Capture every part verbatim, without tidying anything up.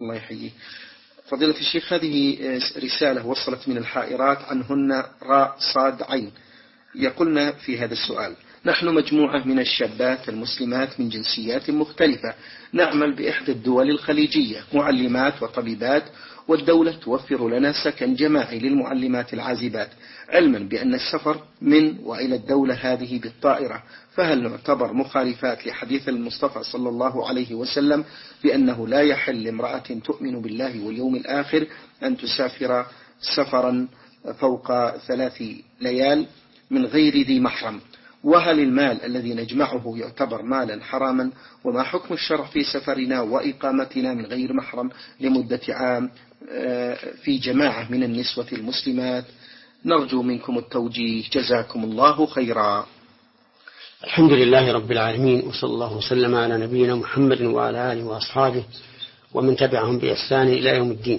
الله يحييه. فضيلة الشيخ، هذه رسالة وصلت من الحائرات عنهن راء صاد عين، يقولن في هذا السؤال: نحن مجموعة من الشابات المسلمات من جنسيات مختلفة نعمل بإحدى الدول الخليجية معلمات وطبيبات، والدولة توفر لنا سكن جماعي للمعلمات العازبات، علما بأن السفر من وإلى الدولة هذه بالطائرة، فهل نعتبر مخالفات لحديث المصطفى صلى الله عليه وسلم بأنه لا يحل لامرأة تؤمن بالله واليوم الآخر أن تسافر سفرا فوق ثلاث ليال من غير ذي محرم؟ وهل المال الذي نجمعه يعتبر مالا حراما؟ وما حكم الشرع في سفرنا وإقامتنا من غير محرم لمدة عام في جماعة من النسوة المسلمات؟ نرجو منكم التوجيه، جزاكم الله خيرا. الحمد لله رب العالمين، وصلى الله وسلم على نبينا محمد وعلى آله وأصحابه ومن تبعهم بإحسان إلى يوم الدين.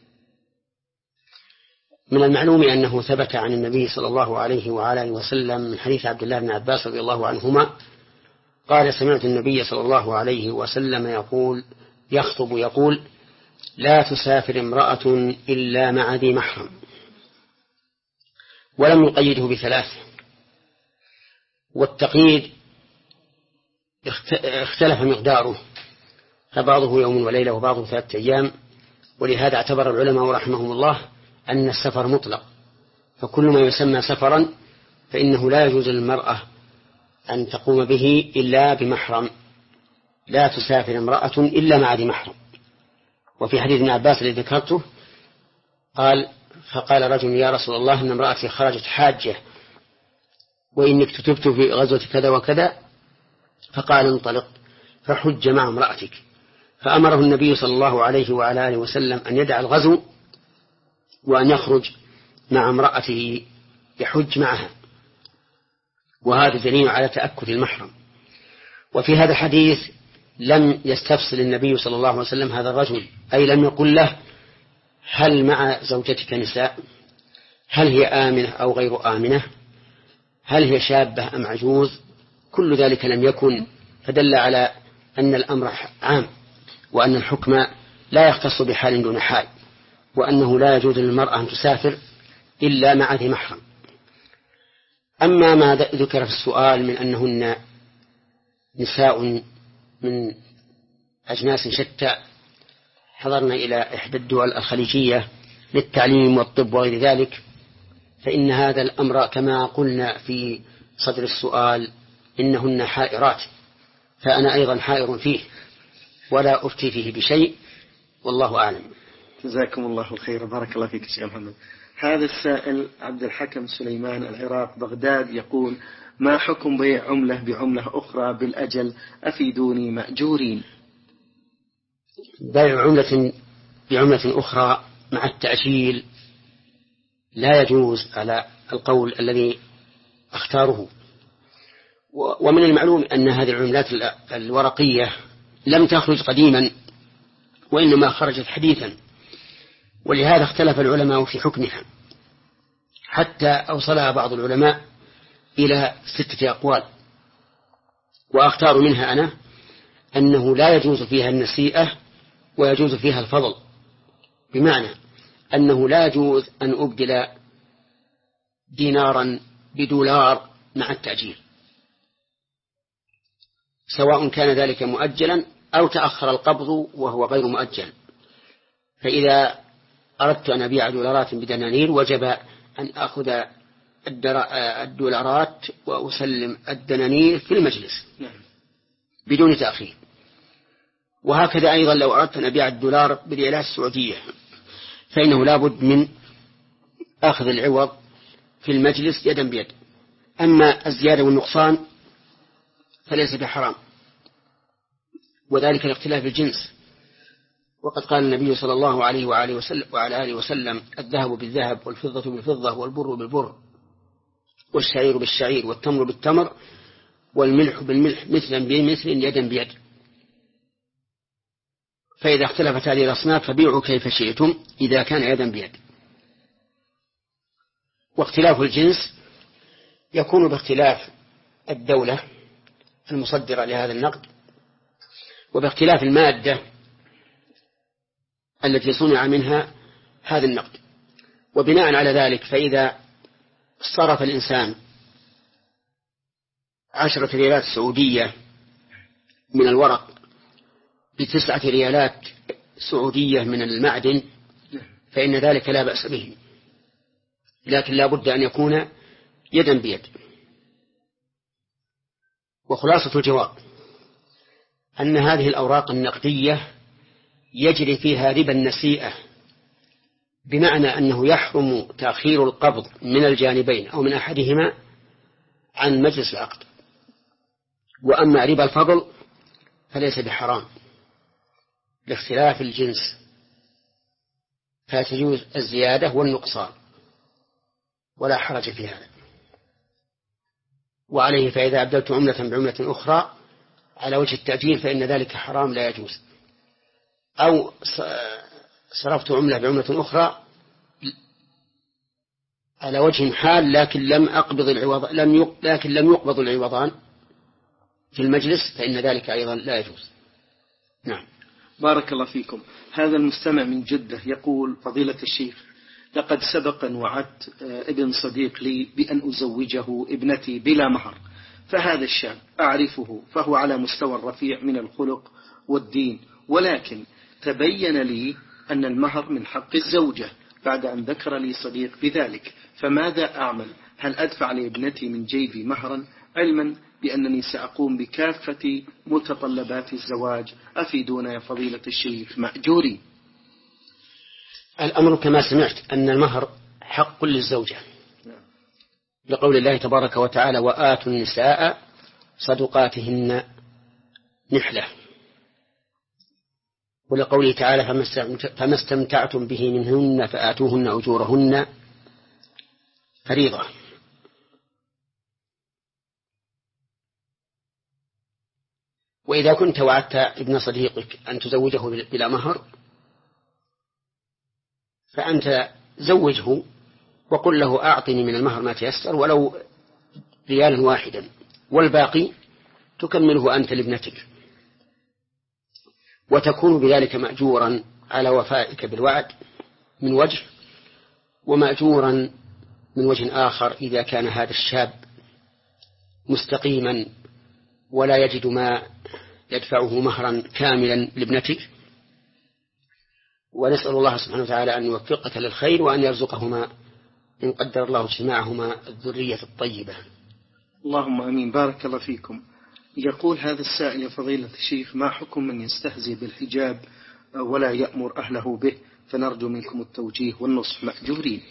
من المعلوم أنه ثبت عن النبي صلى الله عليه وعلى آله وسلم من حديث عبد الله بن عباس رضي الله عنهما قال: سمعت النبي صلى الله عليه وسلم يقول يخطب يقول: لا تسافر امرأة إلا مع ذي محرم. ولم يقيده بثلاث، والتقييد اختلف مقداره، فبعضه يوم وليلة وبعضه ثلاثة أيام. ولهذا اعتبر العلماء رحمهم الله أن السفر مطلق، فكل ما يسمى سفرا فإنه لا يجوز للمرأة أن تقوم به إلا بمحرم. لا تسافر امرأة إلا مع ذي محرم. وفي حديث ابن عباس الذي ذكرته قال: فقال رجل: يا رسول الله، إن امرأتي خرجت حاجة وإني اكتتبت في غزوة كذا وكذا. فقال: انطلق فحج مع امرأتك. فأمره النبي صلى الله عليه وعلى آله وسلم أن يدع الغزو وأن يخرج مع امرأته يحج معها، وهذا دليل على تأكد المحرم. وفي هذا الحديث لم يستفصل النبي صلى الله عليه وسلم هذا الرجل، أي لم يقل له: هل مع زوجتك نساء؟ هل هي آمنة أو غير آمنة؟ هل هي شابة أم عجوز؟ كل ذلك لم يكن، فدل على أن الأمر عام، وأن الحكم لا يختص بحال دون حال، وأنه لا يجوز للمرأة أن تسافر إلا مع ذي محرم. أما ما ذكر في السؤال من أنهن نساء من أجناس شتى حضرنا إلى إحدى الدول الخليجية للتعليم والطب وغير ذلك، فإن هذا الأمر كما قلنا في صدر السؤال إنهن حائرات، فأنا أيضا حائر فيه ولا أفتي فيه بشيء، والله أعلم. جزاكم الله الخير، بارك الله فيك شيخ محمد. هذا السائل عبد الحكم سليمان العراق بغداد يقول: ما حكم بيع عملة بعملة أخرى بالأجل؟ أفيدوني مأجورين. بيع عملة بعملة أخرى مع التأجيل لا يجوز على القول الذي اختاره. ومن المعلوم أن هذه العملات الورقية لم تخرج قديما، وإنما خرجت حديثا، ولهذا اختلف العلماء في حكمها، حتى أوصلها بعض العلماء إلى ستة أقوال، وأختار منها أنا أنه لا يجوز فيها النسيئة ويجوز فيها الفضل، بمعنى أنه لا يجوز أن أبدل دينارا بدولار مع التأجيل، سواء كان ذلك مؤجلا أو تأخر القبض وهو غير مؤجل. فإذا أردت أن أبيع دولارات بدنانير وجب أن أخذ الدولارات وأسلم الدنانير في المجلس بدون تأخير. وهكذا أيضا لو أردت أن أبيع الدولار بالريالات السعودية فإنه لا بد من أخذ العوض في المجلس يدا بيد. أما الزيادة والنقصان فليس بحرام، وذلك لاختلاف الجنس. وقد قال النبي صلى الله عليه وآله وسلم, وعلى آله وسلم: الذهب بالذهب والفضة بالفضة والبر بالبر والشعير بالشعير والتمر بالتمر والملح بالملح مثلا بمثل يدا بيد. فإذا اختلفت هذه الأصناف فبيعوا كيف شئتم إذا كان يدا بيد. واختلاف الجنس يكون باختلاف الدولة المصدرة لهذا النقد، وباختلاف المادة التي صنع منها هذا النقد. وبناء على ذلك فإذا صرف الإنسان عشرة ريالات سعودية من الورق بتسعة ريالات سعودية من المعدن فإن ذلك لا بأس به، لكن لا بد أن يكون يدا بيد. وخلاصة الجواب أن هذه الأوراق النقدية يجري فيها ربا النسيئة، بمعنى أنه يحرم تأخير القبض من الجانبين أو من أحدهما عن مجلس العقد. وأما ربا الفضل فليس بحرام لاختلاف الجنس، فتجوز الزيادة والنقصان ولا حرج في هذا. وعليه فإذا أبدلت عملة بعملة أخرى على وجه التأجيل فإن ذلك حرام لا يجوز، أو صرفت عملة بعملة أخرى على وجه حال لكن لم أقبض العوض لم يق... لكن لم يقبض العوضان في المجلس فإن ذلك أيضا لا يجوز. نعم. بارك الله فيكم. هذا المستمع من جدة يقول: فضيلة الشيخ، لقد سبق أن وعدت ابن صديق لي بأن أزوجه ابنتي بلا مهر، فهذا الشاب أعرفه فهو على مستوى الرفيع من الخلق والدين، ولكن تبين لي أن المهر من حق الزوجة بعد أن ذكر لي صديق بذلك، فماذا أعمل؟ هل أدفع لابنتي من جيبي مهرا علما بأنني سأقوم بكافة متطلبات الزواج؟ أفيدونا يا فضيلة الشيخ مأجوري. الأمر كما سمعت أن المهر حق للزوجة لقول الله تبارك وتعالى: وآتوا النساء صدقاتهن نحلة، ولقوله تعالى: فما استمتعتم به منهن فآتوهن أجورهن فريضة. وإذا كنت وعدت ابن صديقك أن تزوجه بلا مهر فأنت زوجه وقل له: أعطني من المهر ما تيسر ولو ريالا واحدا، والباقي تكمله أنت لابنتك، وتكون بذلك مأجورا على وفائك بالوعد من وجه، ومأجورا من وجه آخر إذا كان هذا الشاب مستقيما ولا يجد ما يدفعه مهرا كاملا لابنتك. ونسأل الله سبحانه وتعالى أن يوفقك للخير وأن يرزقهما إن قدر الله اجتماعهما الذرية الطيبة. اللهم أمين. بارك الله فيكم. يقول هذا السائل: يا فضيلة الشيخ، ما حكم من يستهزئ بالحجاب ولا يأمر أهله به؟ فنرجو منكم التوجيه والنصح مأجورين.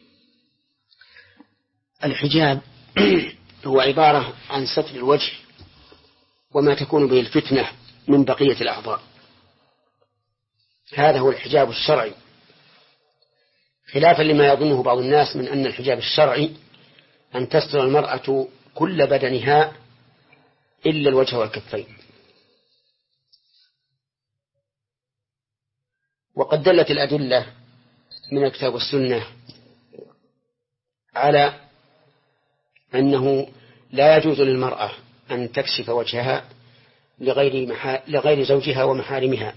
الحجاب هو عبارة عن ستر الوجه وما تكون به الفتنة من بقية الأعضاء، هذا هو الحجاب الشرعي، خلافا لما يظنه بعض الناس من أن الحجاب الشرعي أن تستر المرأة كل بدنها إلا الوجه والكفين. وقد دلت الأدلة من الكتاب والسنة على أنه لا يجوز للمرأة أن تكشف وجهها لغير, محا... لغير زوجها ومحارمها.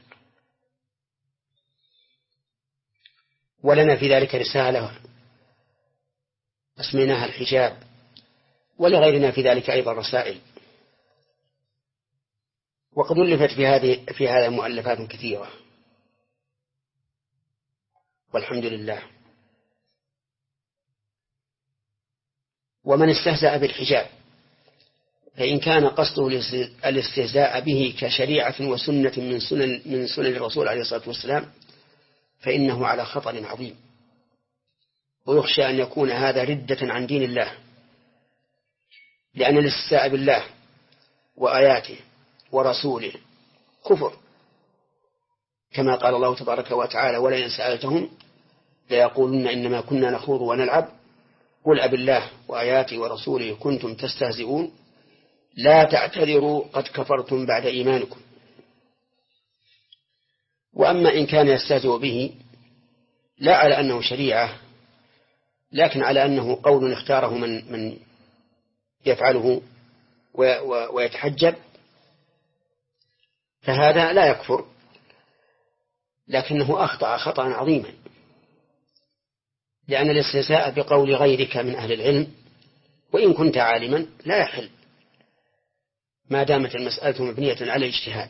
ولنا في ذلك رسالة اسميناها الحجاب، ولغيرنا في ذلك أيضا رسائل، وقد ألفت في هذه في هذا مؤلفات كثيرة والحمد لله. ومن استهزأ بالحجاب فإن كان قصده الاستهزاء به كشريعة وسنة من سنن من سنن الرسول عليه الصلاة والسلام فإنه على خطر عظيم، ويخشى أن يكون هذا ردة عن دين الله، لأن الاستهزاء بالله وآياته ورسوله كفر، كما قال الله تبارك وتعالى: ولئن سألتهم ليقولن إنما كنا نخوض ونلعب قل أب الله وآياته ورسوله كنتم تستهزئون لا تعتذروا قد كفرتم بعد إيمانكم. وأما إن كان يستهزئ به لا على أنه شريعة، لكن على أنه قول اختاره من من يفعله ويتحجب، فهذا لا يكفر، لكنه أخطأ خطأ عظيما، لأن الاستهزاء بقول غيرك من أهل العلم وإن كنت عالما لا يحل ما دامت المسألة مبنية على الاجتهاد،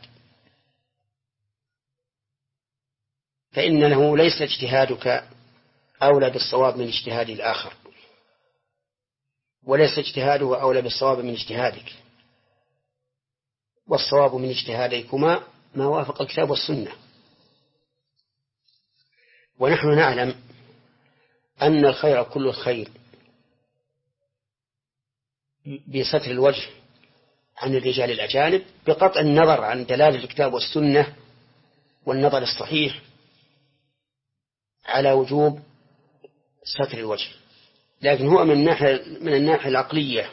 فإنه ليس اجتهادك أولى بالصواب من اجتهاد الآخر، وليس اجتهاده أولى بالصواب من اجتهادك، والصواب من اجتهادكما ما وافق الكتاب والسنة. ونحن نعلم أن الخير كل الخير بستر الوجه عن الرجال الأجانب بقطع النظر عن دلالة الكتاب والسنة والنظر الصحيح على وجوب ستر الوجه، لكن هو من الناحية من الناحية العقلية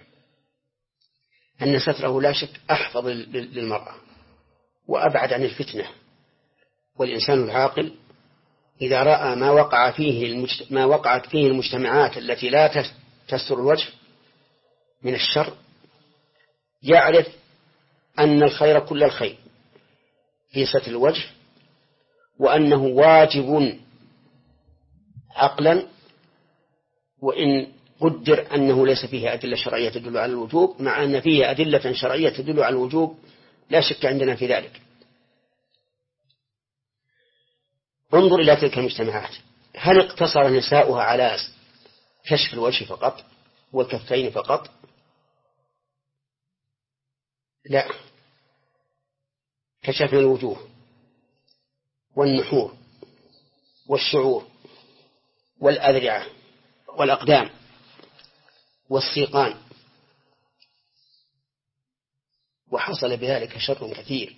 أن ستره لا شك أحفظ للمرأة وأبعد عن الفتنة. والإنسان العاقل إذا رأى ما وقع فيه المجت... ما وقعت فيه المجتمعات التي لا تستر الوجه من الشر يعرف أن الخير كل الخير في ستر الوجه، وأنه واجب عقلا، وإن قدر أنه ليس فيه أدلة شرعية تدل على الوجوب، مع أن فيه أدلة شرعية تدل على الوجوب لا شك عندنا في ذلك. انظر إلى تلك المجتمعات، هل اقتصر نساؤها على كشف الوجه فقط والكفين فقط؟ لا، كشفنا الوجوه والنحور والشعور والأذرعة والأقدام والسيقان، وحصل بذلك شر كثير.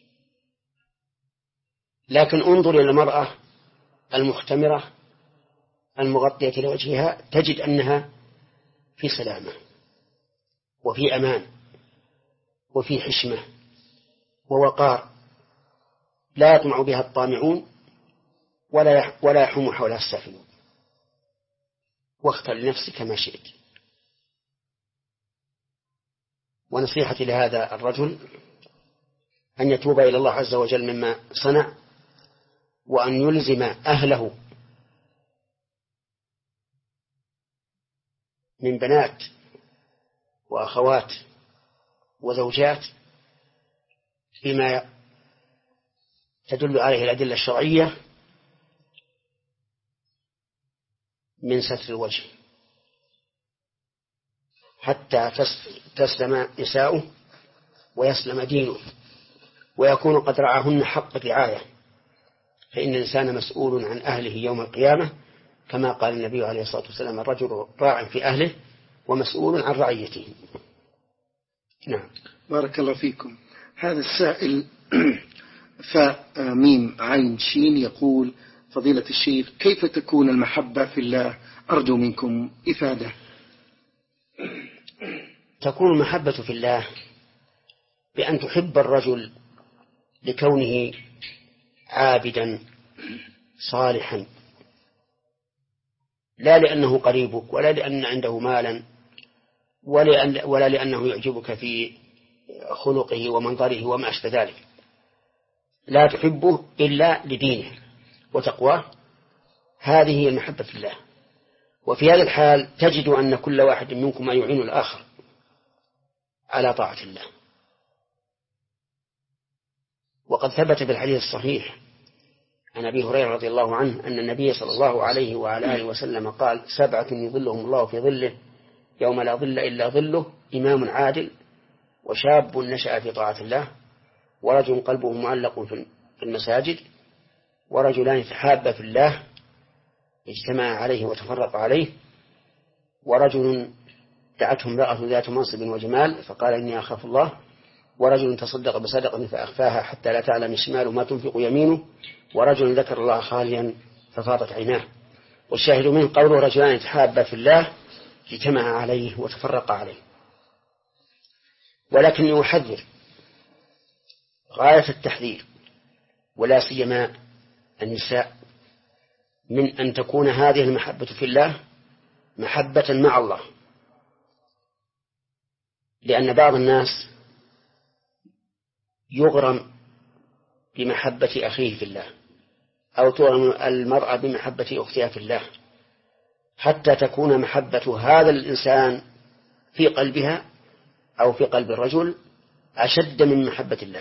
لكن انظر إلى المرأة المختمرة المغطية لوجهها تجد أنها في سلامة وفي أمان وفي حشمة ووقار، لا يطمع بها الطامعون ولا ولا يحوم حولها السافلون. واختر لنفسك ما شئت. ونصيحتي لهذا الرجل أن يتوب إلى الله عز وجل مما صنع، وأن يلزم أهله من بنات وأخوات وزوجات بما تدل عليه الأدلة الشرعية من ستر الوجه، حتى تسلم نساؤه ويسلم دينه ويكون قد رعاهن حق رعاية، فإن الإنسان مسؤول عن أهله يوم القيامة، كما قال النبي عليه الصلاة والسلام: الرجل راع في أهله ومسؤول عن رعيته. نعم. بارك الله فيكم. هذا السائل فاء ميم عين شين يقول: فضيلة الشيخ، كيف تكون المحبة في الله؟ أرجو منكم إفادة. تكون المحبة في الله بأن تحب الرجل لكونه عابدا صالحا، لا لأنه قريبك ولا لأن عنده مالا ولا لأنه يعجبك في خلقه ومنظره وما أشبه ذلك، لا تحبه إلا لدينه وتقواه. هذه هي المحبة في الله. وفي هذا الحال تجد أن كل واحد منكم يعين الآخر على طاعة الله. وقد ثبت بالحديث الصحيح عن أبي هريرة رضي الله عنه أن النبي صلى الله عليه وعلى آله وسلم قال: سبعة يظلهم الله في ظله يوم لا ظل إلا ظله: إمام عادل، وشاب نشأ في طاعة الله، ورجل قلبه معلق في المساجد، ورجلان تحابا في الله اجتمعا عليه وتفرقا عليه، ورجل دعته امرأة ذات منصب وجمال فقال: إني أخاف الله، ورجل تصدق بصدقة فأخفاها حتى لا تعلم شماله ما تنفق يمينه، ورجل ذكر الله خاليا ففاضت عيناه. والشاهد منه قوله: رجلان تحابا في الله اجتمعا عليه وتفرقا عليه. ولكن يحذر غاية التحذير، ولا سيما النساء، من أن تكون هذه المحبة في الله محبة مع الله، لأن بعض الناس يغرم بمحبة أخيه في الله أو تغرم المرأة بمحبة أختها في الله حتى تكون محبة هذا الإنسان في قلبها أو في قلب الرجل أشد من محبة الله،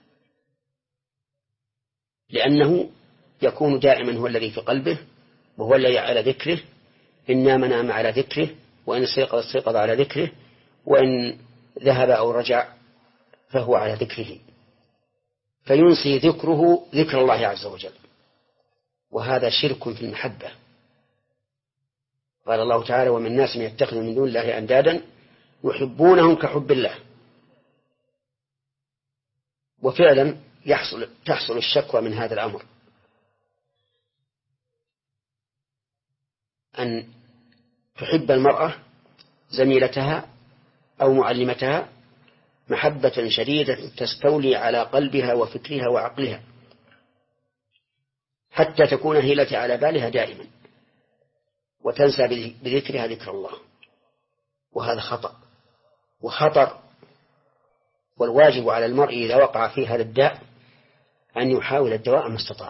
لأنه يكون دائما هو الذي في قلبه وهو الذي على ذكره، إن نام نام على ذكره، وإن استيقظ استيقظ على ذكره، وإن ذهب أو رجع فهو على ذكره، فينسي ذكره ذكر الله عز وجل، وهذا شرك في المحبة. قال الله تعالى: ومن الناس من يتخذ من دون الله أندادا يحبونهم كحب الله. وفعلا يحصل تحصل الشكوى من هذا الأمر، أن تحب المرأة زميلتها أو معلمتها محبة شديدة تستولي على قلبها وفكرها وعقلها حتى تكون هي التي على بالها دائما، وتنسى بذكرها ذكر الله، وهذا خطأ وخطر. والواجب على المرء إذا وقع في هذا الداء أن يحاول الدواء ما استطاع.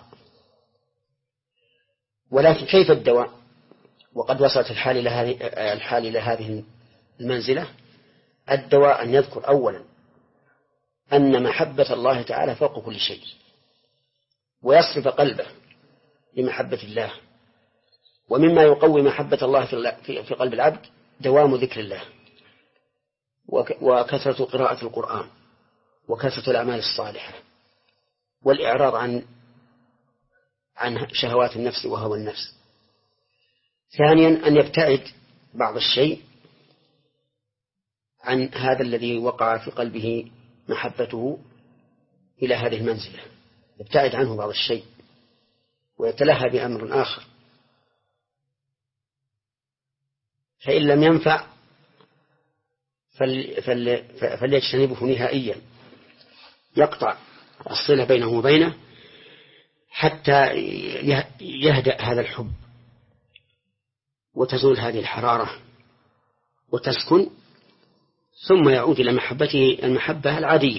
ولكن كيف الدواء وقد وصلت الحال إلى هذه الحال إلى هذه المنزلة؟ الدواء أن يذكر أولا أن محبة الله تعالى فوق كل شيء، ويصرف قلبه لمحبة الله. ومما يقوي محبة الله في قلب العبد دوام ذكر الله، وكثرة قراءة القرآن، وكثرة الأعمال الصالحة، والإعراض عن عن شهوات النفس وهوى النفس. ثانيا أن يبتعد بعض الشيء عن هذا الذي وقع في قلبه محبته إلى هذه المنزلة، يبتعد عنه بعض الشيء ويتلهى بأمر آخر، فإن لم ينفع فل... فل... فليجتنبه نهائيا، يقطع الصلة بينه وبينه حتى يهدأ هذا الحب وتزول هذه الحرارة وتسكن، ثم يعود إلى محبته المحبة العادية.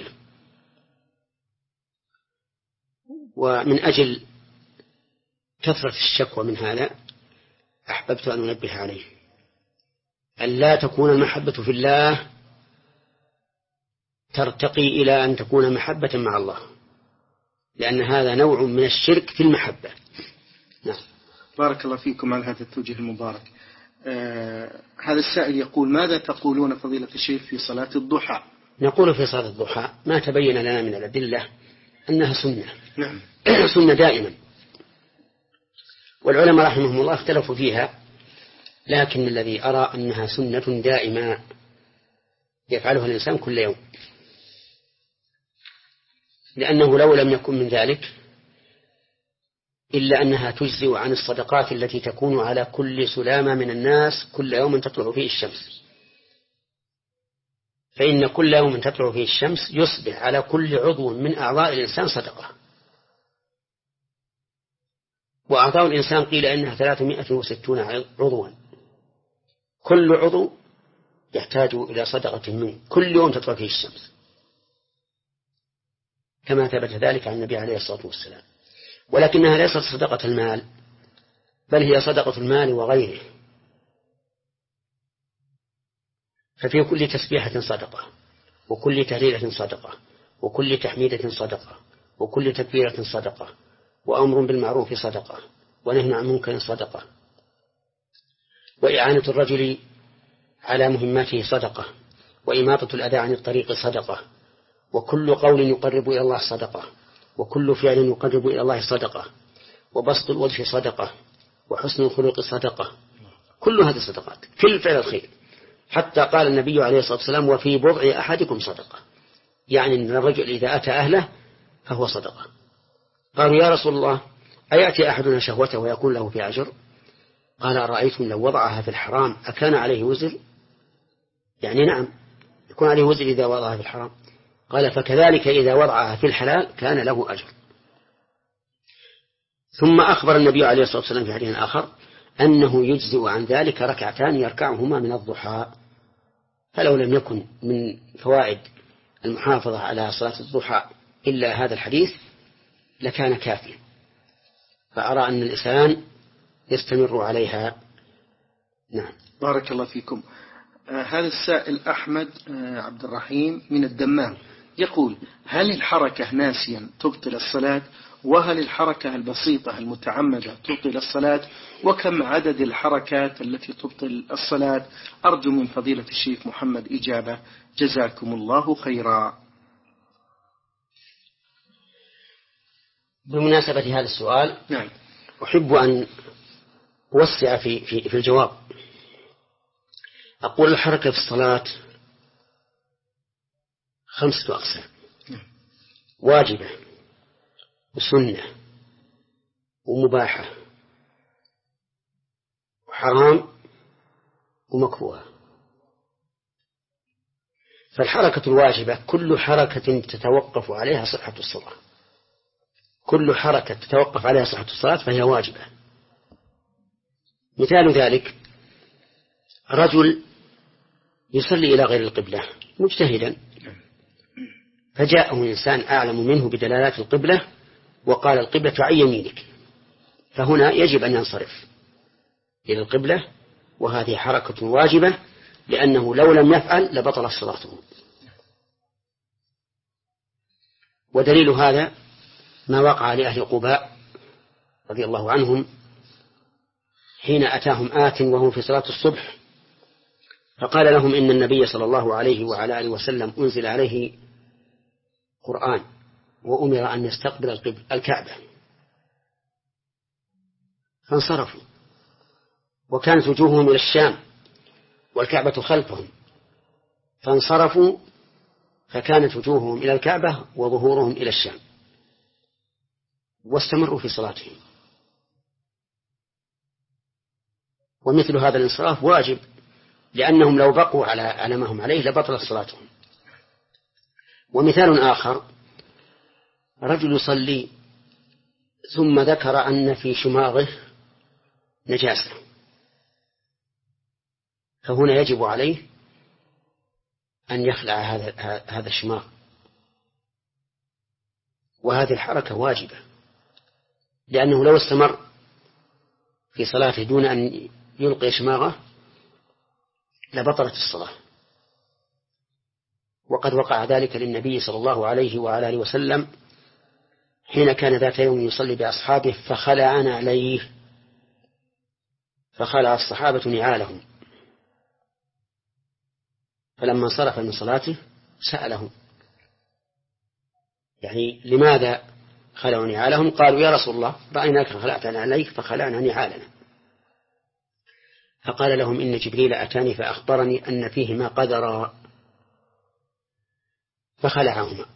ومن أجل كثرة الشكوى من هذا أحببت أن أنبه عليه أن لا تكون المحبة في الله ترتقي إلى أن تكون محبة مع الله، لأن هذا نوع من الشرك في المحبة. نعم. بارك الله فيكم على هذا التوجيه المبارك. آه هذا السائل يقول: ماذا تقولون فضيلة الشيخ في صلاة الضحى؟ نقول في صلاة الضحى ما تبين لنا من الأدلة أنها سنة. نعم. سنة دائما، والعلماء رحمهم الله اختلفوا فيها، لكن الذي أرى أنها سنة دائمة يفعلها الإنسان كل يوم، لأنه لو لم يكن من ذلك إلا أنها تجزئ عن الصدقات التي تكون على كل سلامة من الناس كل يوم تطلع فيه الشمس، فإن كل يوم تطلع فيه الشمس يصبح على كل عضو من أعضاء الإنسان صدقة. وأعضاء الإنسان قيل إنها ثلاثمائة وستون عضوا، كل عضو يحتاج إلى صدقة منه كل يوم تطلع فيه الشمس، كما ثبت ذلك عن النبي عليه الصلاة والسلام. ولكنها ليست صدقة المال، بل هي صدقة المال وغيره، ففي كل تسبيحة صدقة، وكل تهليلة صدقة، وكل تحميدة صدقة، وكل تكبيرة صدقة، وأمر بالمعروف صدقة، ونهي عن منكر صدقة، وإعانة الرجل على مهمته صدقة، وإماطة الأذى عن الطريق صدقة، وكل قول يقرب إلى الله صدقة، وكل فعل يقرب إلى الله صدقة، وبسط الوجه صدقة، وحسن الخلق صدقة، كل هذه الصدقات كل فعل الخير. حتى قال النبي عليه الصلاة والسلام: وفي بضع أحدكم صدقة، يعني أن الرجل إذا أتى أهله فهو صدقة. قالوا: يا رسول الله أيأتي أحدنا شهوته ويكون له في أجر؟ قال: أرأيتم لو وضعها في الحرام أكان عليه وزر؟ يعني نعم يكون عليه وزر إذا وضعها في الحرام. قال: فكذلك إذا وضعها في الحلال كان له أجر. ثم أخبر النبي عليه الصلاة والسلام في حديث آخر أنه يجزئ عن ذلك ركعتان يركعهما من الضحى. فلو لم يكن من فوائد المحافظة على صلاة الضحى إلا هذا الحديث لكان كافيا. فأرى أن الإنسان يستمر عليها. نعم. بارك الله فيكم. آه هذا السائل أحمد آه عبد الرحيم من الدمام يقول: هل الحركة ناسيا تبطل الصلاة؟ وهل الحركة البسيطة المتعمدة تبطل الصلاة؟ وكم عدد الحركات التي تبطل الصلاة؟ أرجو من فضيلة الشيخ محمد إجابة، جزاكم الله خيرا. بمناسبة هذا السؤال نعم. أحب أن أوسع في, في, في الجواب. أقول الحركة في الصلاة خمسة أقسام: واجبة وسنة ومباحة وحرام ومكروه. فالحركة الواجبة كل حركة تتوقف عليها صحة الصلاة، كل حركة تتوقف عليها صحة الصلاة فهي واجبة. مثال ذلك: رجل يصلي إلى غير القبلة مجتهدا، فجاءه إنسان أعلم منه بدلالات القبلة وقال: القبلة عن يمينك، فهنا يجب أن ينصرف إلى القبلة، وهذه حركة واجبة، لأنه لو لم يفعل لبطل صلاته. ودليل هذا ما وقع لأهل قباء رضي الله عنهم حين أتاهم آت وهم في صلاة الصبح فقال لهم: إن النبي صلى الله عليه وعلى آله وسلم أنزل عليه قرآن وأمر أن يستقبل الكعبة، فانصرفوا، وكانت وجوههم إلى الشام والكعبة خلفهم، فانصرفوا فكانت وجوههم إلى الكعبة وظهورهم إلى الشام، واستمروا في صلاتهم. ومثل هذا الانصراف واجب، لأنهم لو بقوا على على ما هم عليه لبطلت صلاتهم. ومثال آخر: رجل يصلي ثم ذكر أن في شماغه نجاسة، فهنا يجب عليه أن يخلع هذا هذا الشماغ، وهذه الحركة واجبة، لأنه لو استمر في صلاته دون أن يلقي شماغه لبطلت الصلاة. وقد وقع ذلك للنبي صلى الله عليه وعلى آله وسلم حين كان ذات يوم يصلي بأصحابه فخلع نعليه، فخلع الصحابة نعالهم، فلما انصرف من صلاته سألهم يعني لماذا خلعوا نعالهم؟ قالوا: يا رسول الله رأيناك خلعت نعليك فخلعنا نعالنا. فقال لهم: إن جبريل أتاني فأخبرني أن فيهما قدرا، فخلعهما.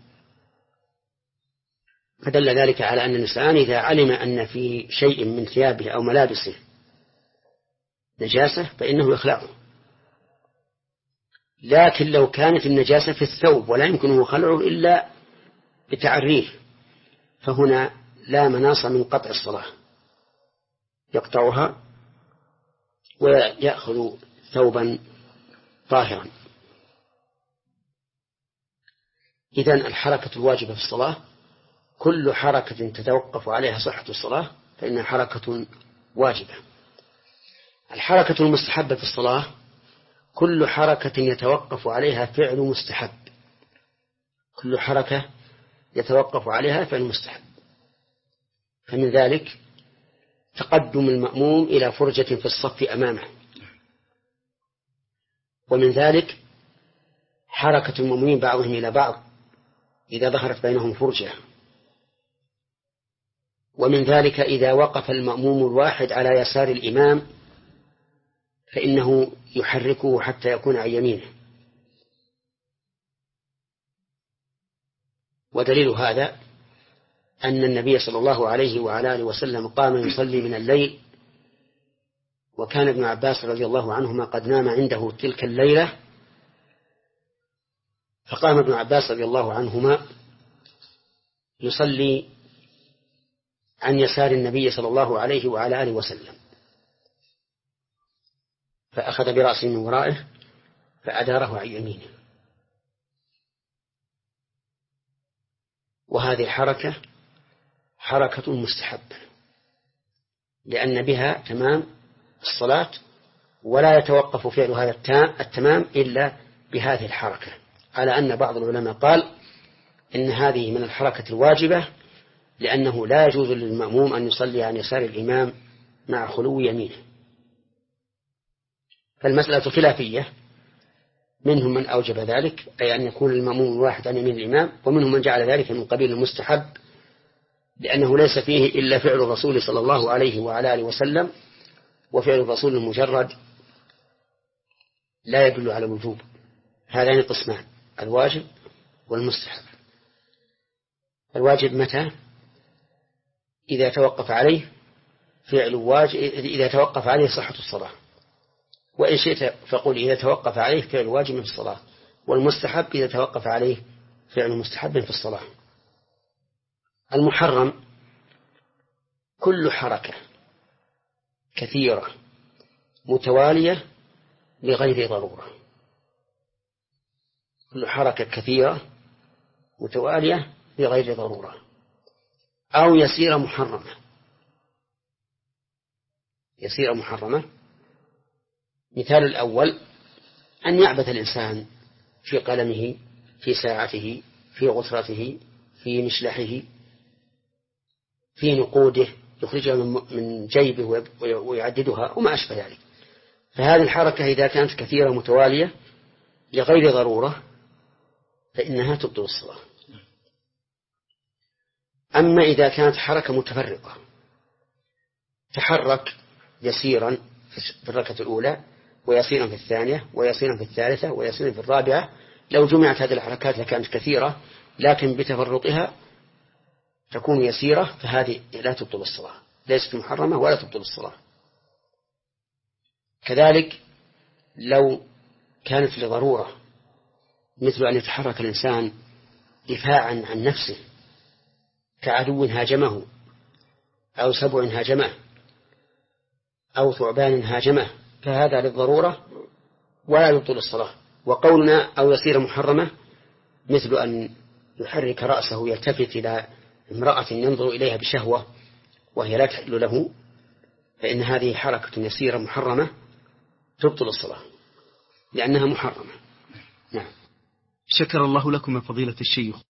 فدل ذلك على أن الإنسان إذا علم أن في شيء من ثيابه أو ملابسه نجاسة فإنه يخلعه. لكن لو كانت النجاسة في الثوب ولا يمكنه خلعه إلا بتعريه فهنا لا مناص من قطع الصلاة، يقطعها ويأخذ ثوبا طاهرا. إذن الحركة الواجبة في الصلاة كل حركة تتوقف عليها صحة الصلاة فإنها حركة واجبة. الحركة المستحبة في الصلاة كل حركة يتوقف عليها فعل مستحب، كل حركة يتوقف عليها فعل مستحب. فمن ذلك تقدم المأموم إلى فرجة في الصف أمامه، ومن ذلك حركة المؤمنين بعضهم إلى بعض إذا ظهرت بينهم فرجة، ومن ذلك إذا وقف المأموم الواحد على يسار الإمام فإنه يحركه حتى يكون عن يمينه. ودليل هذا أن النبي صلى الله عليه وعلى آله وسلم قام يصلي من الليل، وكان ابن عباس رضي الله عنهما قد نام عنده تلك الليلة، فقام ابن عباس رضي الله عنهما يصلي عن يسار النبي صلى الله عليه وعلى آله وسلم، فأخذ برأسه من ورائه فأداره عن يمينه. وهذه الحركة حركة مستحبة لأن بها تمام الصلاة، ولا يتوقف فعل هذا التمام إلا بهذه الحركة، على أن بعض العلماء قال إن هذه من الحركة الواجبة، لأنه لا يجوز للمأموم أن يصلي عن يسار الإمام مع خلو يمينه. فالمسألة خلافية، منهم من أوجب ذلك، أي أن يكون المأموم الواحد عن يمين الإمام، ومنهم من جعل ذلك من قبيل المستحب، لأنه ليس فيه إلا فعل الرسول صلى الله عليه وعلى آله وسلم، وفعل الرسول المجرد لا يدل على الوجوب. هذان قسمان: الواجب والمستحب. الواجب متى؟ إذا توقف عليه فعل واجب، إذا توقف عليه صحة الصلاة، وإن شئت فقل إذا توقف عليه فعل واجب في الصلاة. والمستحب إذا توقف عليه فعل مستحب في الصلاة. المحرم كل حركة كثيرة متوالية لغير ضرورة، كل حركة كثيرة متوالية لغير ضرورة، أو يسير محرمة. يسير محرمة مثال الأول أن يعبث الإنسان في قلمه، في ساعته، في غسرته، في مشلحه، في نقوده، يخرجها من جيبه ويعددها وما أشبه ذلك. فهذه الحركة إذا كانت كثيرة متوالية لغير ضرورة فإنها تبطل الصلاة. أما إذا كانت حركة متفرقة، تحرك يسيرا في الركعة الأولى، ويسيرا في الثانية، ويسيرا في الثالثة، ويسيرا في الرابعة، لو جمعت هذه الحركات لكانت كثيرة، لكن بتفرقها تكون يسيرة، فهذه لا تبطل الصلاة، ليست محرمة ولا تبطل الصلاة. كذلك لو كانت لضرورة، مثل أن يتحرك الإنسان دفاعا عن نفسه، كعدو هاجمه، أو سبع هاجمه، أو ثعبان هاجمه، فهذا للضرورة ولا يبطل الصلاة. وقولنا أو يصير محرمة مثل أن يحرك رأسه يلتفت إلى امرأة ينظر إليها بشهوة وهي لا تحل له، فإن هذه حركة يسيرة محرمة تبطل الصلاة لأنها محرمة. نعم. شكر الله لكم يا فضيلة الشيخ.